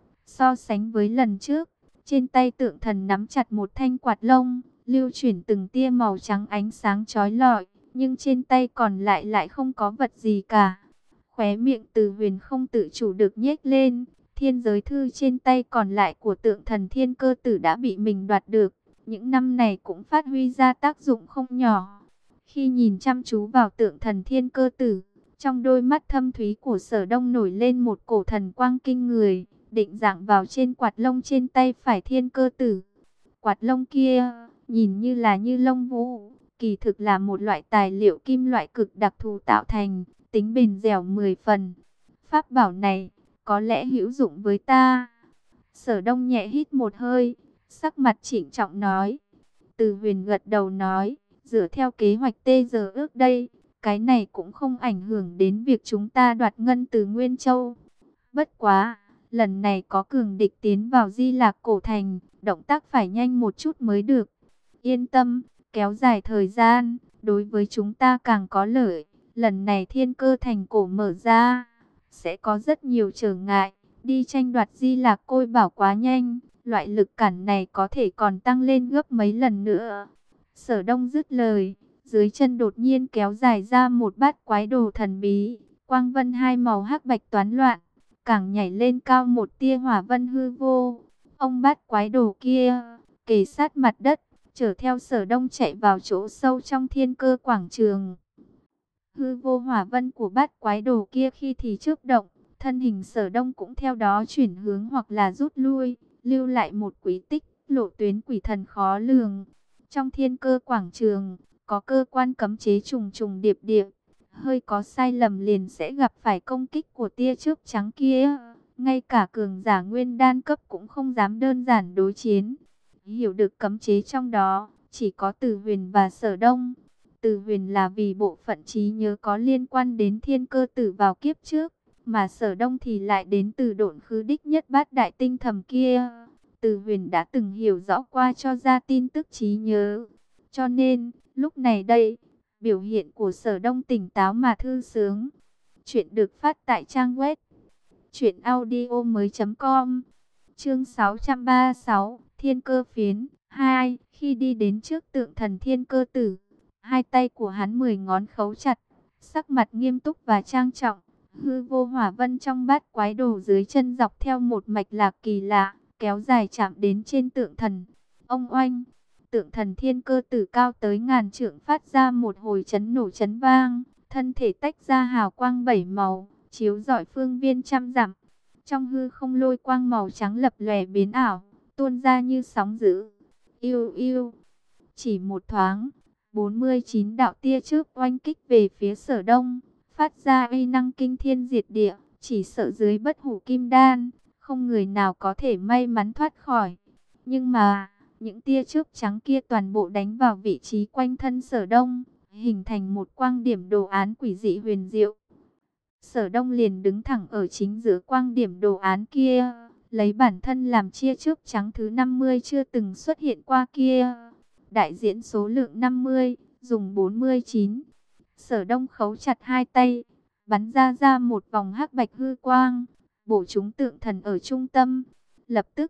So sánh với lần trước, trên tay tượng thần nắm chặt một thanh quạt lông, lưu chuyển từng tia màu trắng ánh sáng chói lọi, nhưng trên tay còn lại lại không có vật gì cả. Khóe miệng Từ Huyền không tự chủ được nhếch lên. Thiên giới thư trên tay còn lại của tượng thần Thiên Cơ Tử đã bị mình đoạt được, những năm này cũng phát huy ra tác dụng không nhỏ. Khi nhìn chăm chú vào tượng thần Thiên Cơ Tử, trong đôi mắt thâm thúy của Sở Đông nổi lên một cổ thần quang kinh người, định dạng vào trên quạt lông trên tay phải Thiên Cơ Tử. Quạt lông kia nhìn như là như lông vũ, kỳ thực là một loại tài liệu kim loại cực đặc thù tạo thành, tính bền dẻo mười phần. Pháp bảo này có lẽ hữu dụng với ta. Sở Đông nhẹ hít một hơi, sắc mặt trịnh trọng nói. Từ Huyền gật đầu nói, dựa theo kế hoạch tê giờ ước đây, cái này cũng không ảnh hưởng đến việc chúng ta đoạt ngân từ Nguyên Châu. Bất quá, lần này có cường địch tiến vào Di Lạc cổ thành, động tác phải nhanh một chút mới được. Yên tâm, kéo dài thời gian, đối với chúng ta càng có lợi. Lần này Thiên Cơ thành cổ mở ra, sẽ có rất nhiều trở ngại, đi tranh đoạt Di Lạc Côi Bảo quá nhanh, loại lực cản này có thể còn tăng lên gấp mấy lần nữa. Sở Đông dứt lời, dưới chân đột nhiên kéo dài ra một bát quái đồ thần bí, quang vân hai màu hắc bạch toán loạn, càng nhảy lên cao một tia hỏa vân hư vô. Ông bát quái đồ kia kề sát mặt đất, chở theo Sở Đông chạy vào chỗ sâu trong Thiên Cơ quảng trường. Hư vô hỏa vân của bát quái đồ kia khi thì chớp động, thân hình Sở Đông cũng theo đó chuyển hướng hoặc là rút lui, lưu lại một quý tích, lộ tuyến quỷ thần khó lường. Trong Thiên Cơ quảng trường, có cơ quan cấm chế trùng trùng điệp điệp, hơi có sai lầm liền sẽ gặp phải công kích của tia chớp trắng kia. Ngay cả cường giả nguyên đan cấp cũng không dám đơn giản đối chiến. Hiểu được cấm chế trong đó, chỉ có Từ Huyền và Sở Đông. Từ Huyền là vì bộ phận trí nhớ có liên quan đến Thiên Cơ Tử vào kiếp trước, mà Sở Đông thì lại đến từ độn khứ đích nhất bát đại tinh thầm kia. Từ Huyền đã từng hiểu rõ qua cho ra tin tức trí nhớ. Cho nên, lúc này đây, biểu hiện của Sở Đông tỉnh táo mà thư sướng. Chuyện được phát tại trang web truyện audio mới chấm com. Chương sáu trăm ba mươi sáu, Thiên Cơ phiến hai. Khi đi đến trước tượng thần Thiên Cơ Tử, hai tay của hắn mười ngón khấu chặt, sắc mặt nghiêm túc và trang trọng. Hư vô hỏa vân trong bát quái đồ dưới chân dọc theo một mạch lạc kỳ lạ, kéo dài chạm đến trên tượng thần. Ông oanh, tượng thần Thiên Cơ Tử cao tới ngàn trượng phát ra một hồi chấn nổ chấn vang, thân thể tách ra hào quang bảy màu, chiếu rọi phương viên trăm dặm. Trong hư không lôi quang màu trắng lập lòe biến ảo, tuôn ra như sóng dữ. Yêu yêu, chỉ một thoáng, bốn mươi chín đạo tia chớp oanh kích về phía Sở Đông, phát ra uy năng kinh thiên diệt địa, chỉ sợ dưới bất hủ kim đan, không người nào có thể may mắn thoát khỏi. Nhưng mà, những tia chớp trắng kia toàn bộ đánh vào vị trí quanh thân Sở Đông, hình thành một quang điểm đồ án quỷ dị huyền diệu. Sở Đông liền đứng thẳng ở chính giữa quang điểm đồ án kia, lấy bản thân làm chia chớp trắng thứ năm mươi chưa từng xuất hiện qua kia. Đại diễn số lượng năm mươi, dùng bốn mươi chín. Sở Đông khấu chặt hai tay, bắn ra ra một vòng hắc bạch hư quang, bổ trúng tượng thần ở trung tâm. Lập tức,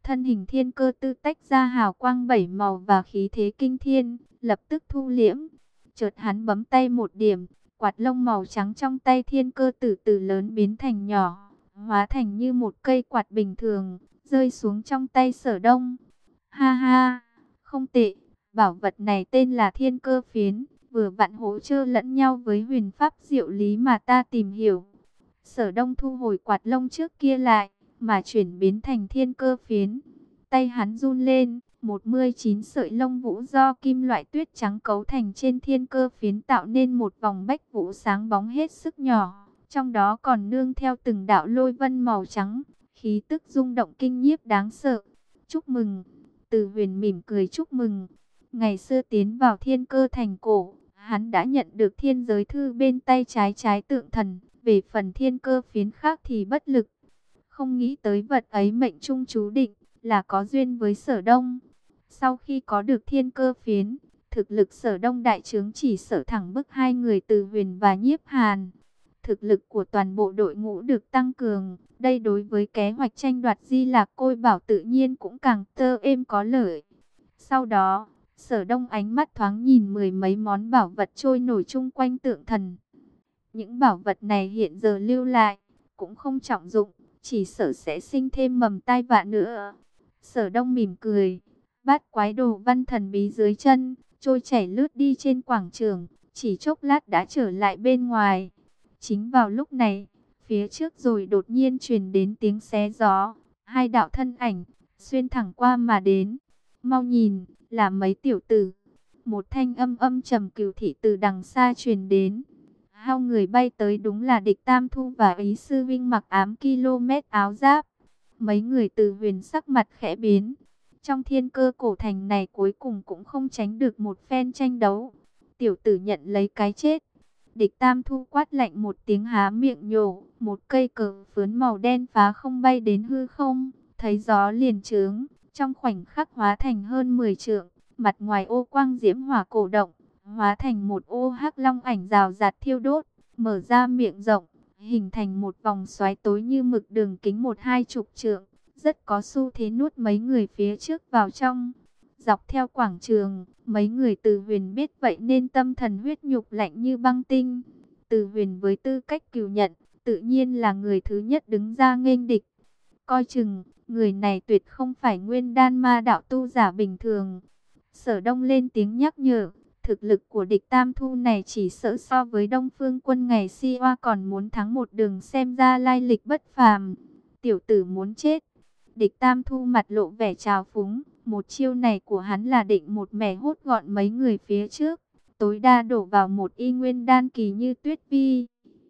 thân hình thiên cơ tư tách ra hào quang bảy màu và khí thế kinh thiên, lập tức thu liễm. Chợt hắn bấm tay một điểm, quạt lông màu trắng trong tay thiên cơ từ từ lớn biến thành nhỏ, hóa thành như một cây quạt bình thường, rơi xuống trong tay Sở Đông. Ha ha, không tệ, bảo vật này tên là thiên cơ phiến, vừa vặn hỗ trợ lẫn nhau với huyền pháp diệu lý mà ta tìm hiểu. Sở Đông thu hồi quạt lông trước kia lại, mà chuyển biến thành thiên cơ phiến. Tay hắn run lên, một mươi chín sợi lông vũ do kim loại tuyết trắng cấu thành trên thiên cơ phiến tạo nên một vòng bách vũ sáng bóng hết sức nhỏ. Trong đó còn nương theo từng đạo lôi vân màu trắng, khí tức rung động kinh nhiếp đáng sợ. Chúc mừng, Từ Huyền mỉm cười chúc mừng. Ngày xưa tiến vào thiên cơ thành cổ, hắn đã nhận được thiên giới thư bên tay trái trái tượng thần. Về phần thiên cơ phiến khác thì bất lực. Không nghĩ tới vật ấy mệnh trung chú định là có duyên với Sở Đông. Sau khi có được thiên cơ phiến, thực lực Sở Đông đại trướng chỉ sở thẳng bức hai người Từ Huyền và Nhiếp Hàn. Thực lực của toàn bộ đội ngũ được tăng cường. Đây đối với kế hoạch tranh đoạt Di Lạc Côi Bảo tự nhiên cũng càng tơ êm có lợi. Sau đó, Sở Đông ánh mắt thoáng nhìn mười mấy món bảo vật trôi nổi chung quanh tượng thần. Những bảo vật này hiện giờ lưu lại, cũng không trọng dụng, chỉ sợ sẽ sinh thêm mầm tai vạ nữa. Sở Đông mỉm cười, bát quái đồ văn thần bí dưới chân, trôi chảy lướt đi trên quảng trường, chỉ chốc lát đã trở lại bên ngoài. Chính vào lúc này, phía trước rồi đột nhiên truyền đến tiếng xé gió, hai đạo thân ảnh, xuyên thẳng qua mà đến. Mau nhìn, là mấy tiểu tử. Một thanh âm âm trầm cừu thị từ đằng xa truyền đến. Hao người bay tới đúng là Địch Tam Thu và Ý Sư Vinh mặc ám km áo giáp. Mấy người Từ Huyền sắc mặt khẽ biến. Trong thiên cơ cổ thành này cuối cùng cũng không tránh được một phen tranh đấu. Tiểu tử nhận lấy cái chết. Địch Tam Thu quát lạnh một tiếng há miệng nhổ. Một cây cờ phướn màu đen phá không bay đến hư không. Thấy gió liền trướng. Trong khoảnh khắc hóa thành hơn mười trượng. Mặt ngoài ô quang diễm hỏa cổ động, hóa thành một ô hắc long ảnh rào rạt thiêu đốt, mở ra miệng rộng, hình thành một vòng xoáy tối như mực đường kính một hai chục trượng, rất có xu thế nuốt mấy người phía trước vào trong. Dọc theo quảng trường, mấy người Từ Huyền biết vậy nên tâm thần huyết nhục lạnh như băng tinh. Từ Huyền với tư cách cừu nhận, tự nhiên là người thứ nhất đứng ra nghênh địch. Coi chừng, người này tuyệt không phải nguyên đan ma đạo tu giả bình thường. Sở Đông lên tiếng nhắc nhở, thực lực của Địch Tam Thu này chỉ sợ so với Đông Phương Quân ngày xưa còn muốn thắng một đường, xem ra lai lịch bất phàm. Tiểu tử muốn chết. Địch Tam Thu mặt lộ vẻ trào phúng, một chiêu này của hắn là định một mẻ hốt gọn mấy người phía trước, tối đa đổ vào một y nguyên đan kỳ như Tuyết Vi.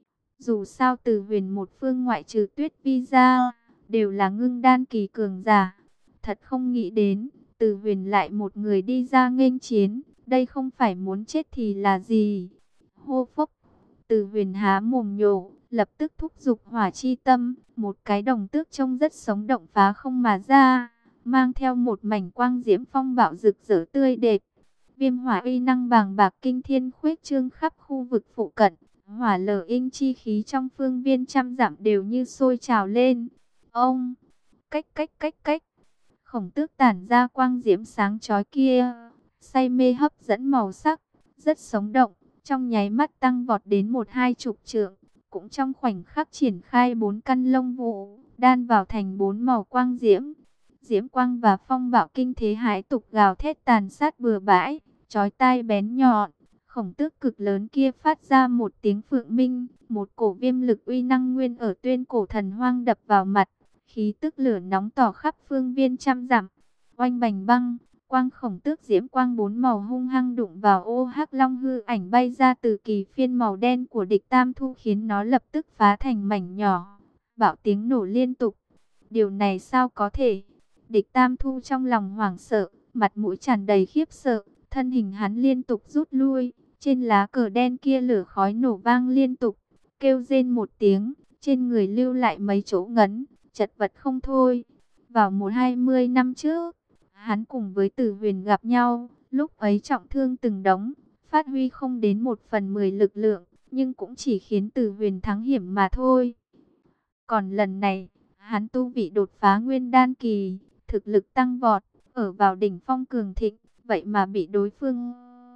Dù sao Từ Huyền một phương ngoại trừ Tuyết Vi ra, đều là ngưng đan kỳ cường giả. Thật không nghĩ đến, Từ Huyền lại một người đi ra nghênh chiến, đây không phải muốn chết thì là gì? Hô phốc, Từ Huyền há mồm nhổ, lập tức thúc giục hỏa chi tâm, một cái đồng tước trông rất sống động phá không mà ra, mang theo một mảnh quang diễm phong bạo rực rỡ tươi đẹp. Viêm hỏa uy năng bàng bạc kinh thiên khuếch trương khắp khu vực phụ cận, hỏa lở inh chi khí trong phương viên trăm dặm đều như sôi trào lên. Ông, cách cách cách cách. Khổng tước tản ra quang diễm sáng chói kia, say mê hấp dẫn màu sắc, rất sống động, trong nháy mắt tăng vọt đến một hai chục trượng, cũng trong khoảnh khắc triển khai bốn căn lông vũ, đan vào thành bốn màu quang diễm. Diễm quang và phong bạo kinh thế hãi tục gào thét tàn sát bừa bãi, chói tai bén nhọn. Khổng tước cực lớn kia phát ra một tiếng phượng minh, một cổ viêm lực uy năng nguyên ở tuyên cổ thần hoang đập vào mặt. Khí tức lửa nóng tỏ khắp phương viên trăm dặm, oanh bành băng, quang khổng tước diễm quang bốn màu hung hăng đụng vào ô hắc long hư ảnh bay ra từ kỳ phiên màu đen của Địch Tam Thu, khiến nó lập tức phá thành mảnh nhỏ, bạo tiếng nổ liên tục. Điều này sao có thể? Địch Tam Thu trong lòng hoảng sợ, mặt mũi tràn đầy khiếp sợ, thân hình hắn liên tục rút lui, trên lá cờ đen kia lửa khói nổ vang liên tục, kêu rên một tiếng, trên người lưu lại mấy chỗ ngấn, chật vật không thôi. Vào một hai mươi năm trước, hắn cùng với Từ Huyền gặp nhau, lúc ấy trọng thương từng đống, phát huy không đến một phần mười lực lượng, nhưng cũng chỉ khiến Từ Huyền thắng hiểm mà thôi. Còn lần này, hắn tu vị đột phá nguyên đan kỳ, thực lực tăng vọt, ở vào đỉnh phong cường thịnh, vậy mà bị đối phương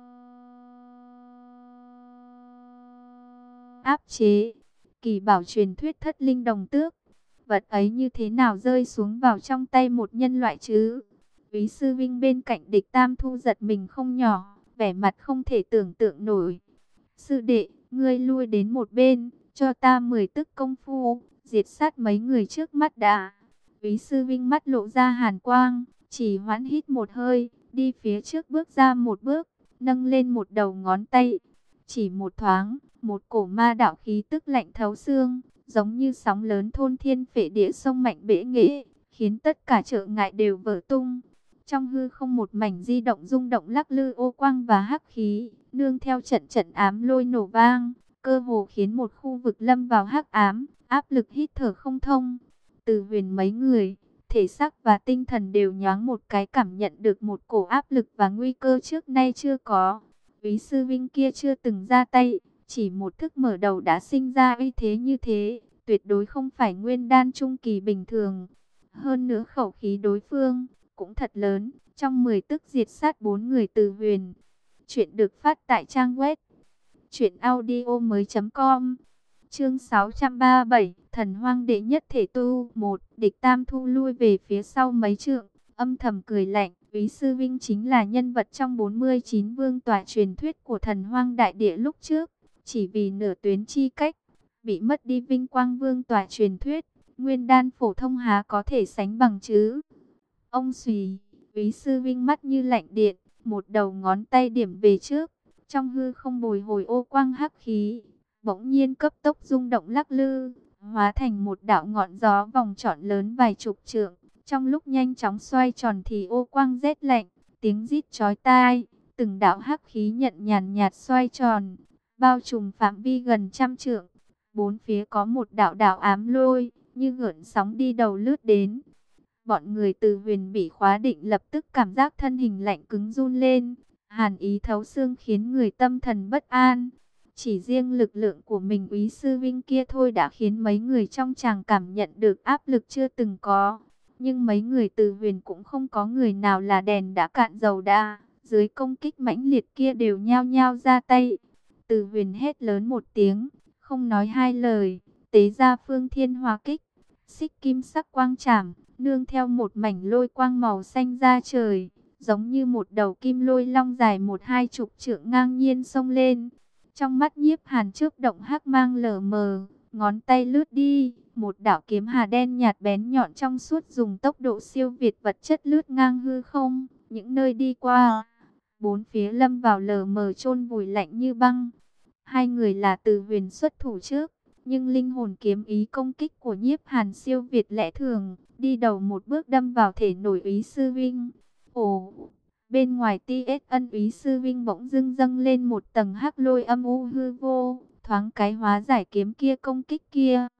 áp chế. Kỳ bảo truyền thuyết thất linh đồng tước, vật ấy như thế nào rơi xuống vào trong tay một nhân loại chứ? Úy sư vinh bên cạnh Địch Tam Thu giật mình không nhỏ, vẻ mặt không thể tưởng tượng nổi. Sư đệ, ngươi lui đến một bên, cho ta mười tức công phu, diệt sát mấy người trước mắt đã. Úy sư vinh mắt lộ ra hàn quang, chỉ hoãn hít một hơi, đi phía trước bước ra một bước, nâng lên một đầu ngón tay. Chỉ một thoáng, một cổ ma đạo khí tức lạnh thấu xương, giống như sóng lớn thôn thiên phệ địa sông mạnh bể nghệ, khiến tất cả trở ngại đều vỡ tung. Trong hư không một mảnh di động rung động lắc lư ô quang và hắc khí, nương theo trận trận ám lôi nổ vang, cơ hồ khiến một khu vực lâm vào hắc ám, áp lực hít thở không thông. Từ huyền mấy người, thể xác và tinh thần đều nhoáng một cái, cảm nhận được một cổ áp lực và nguy cơ trước nay chưa có. Úy sư vinh kia chưa từng ra tay, chỉ một thức mở đầu đã sinh ra uy thế như thế, tuyệt đối không phải nguyên đan trung kỳ bình thường. Hơn nữa khẩu khí đối phương cũng thật lớn, trong mười tức diệt sát bốn người từ huyền. Chuyện được phát tại trang web truyện audio mới com. Chương sáu trăm ba mươi bảy, Thần Hoang đệ nhất thể tu. Một, Địch Tam Thu lui về phía sau mấy trượng, âm thầm cười lạnh. Úy sư vinh chính là nhân vật trong bốn mươi chín vương tọa truyền thuyết của Thần Hoang đại địa lúc trước, chỉ vì nửa tuyến chi cách, bị mất đi vinh quang vương tọa truyền thuyết, nguyên đan phổ thông há có thể sánh bằng chứ. Ông xùy, Úy sư vinh mắt như lạnh điện, một đầu ngón tay điểm về trước, trong hư không bồi hồi ô quang hắc khí, bỗng nhiên cấp tốc rung động lắc lư, hóa thành một đạo ngọn gió vòng tròn lớn vài chục trượng. Trong lúc nhanh chóng xoay tròn thì ô quang rét lạnh, tiếng rít chói tai, từng đạo hắc khí nhận nhàn nhạt xoay tròn, bao trùm phạm vi gần trăm trượng. Bốn phía có một đạo đạo ám lôi, như gợn sóng đi đầu lướt đến. Bọn người từ huyền bị khóa định lập tức cảm giác thân hình lạnh cứng run lên, hàn ý thấu xương khiến người tâm thần bất an. Chỉ riêng lực lượng của mình úy sư vinh kia thôi đã khiến mấy người trong tràng cảm nhận được áp lực chưa từng có. Nhưng mấy người từ huyền cũng không có người nào là đèn đã cạn dầu đã. Dưới công kích mãnh liệt kia đều nhao nhao ra tay. Từ huyền hét lớn một tiếng, không nói hai lời, tế ra phương thiên hóa kích. Xích kim sắc quang trảm, nương theo một mảnh lôi quang màu xanh ra trời. Giống như một đầu kim lôi long dài một hai chục trượng ngang nhiên xông lên. Trong mắt nhiếp hàn chớp động hắc mang lờ mờ, ngón tay lướt đi, một đạo kiếm hà đen nhạt bén nhọn trong suốt dùng tốc độ siêu việt vật chất lướt ngang hư không, những nơi đi qua, bốn phía lâm vào lờ mờ chôn vùi lạnh như băng. Hai người là từ huyền xuất thủ trước, nhưng linh hồn kiếm ý công kích của nhiếp hàn siêu việt lẽ thường, đi đầu một bước đâm vào thể nổi úy sư vinh. Ồ! Bên ngoài ti ét ân úy sư vinh bỗng dưng dâng lên một tầng hắc lôi âm u hư vô, thoáng cái hóa giải kiếm kia công kích kia.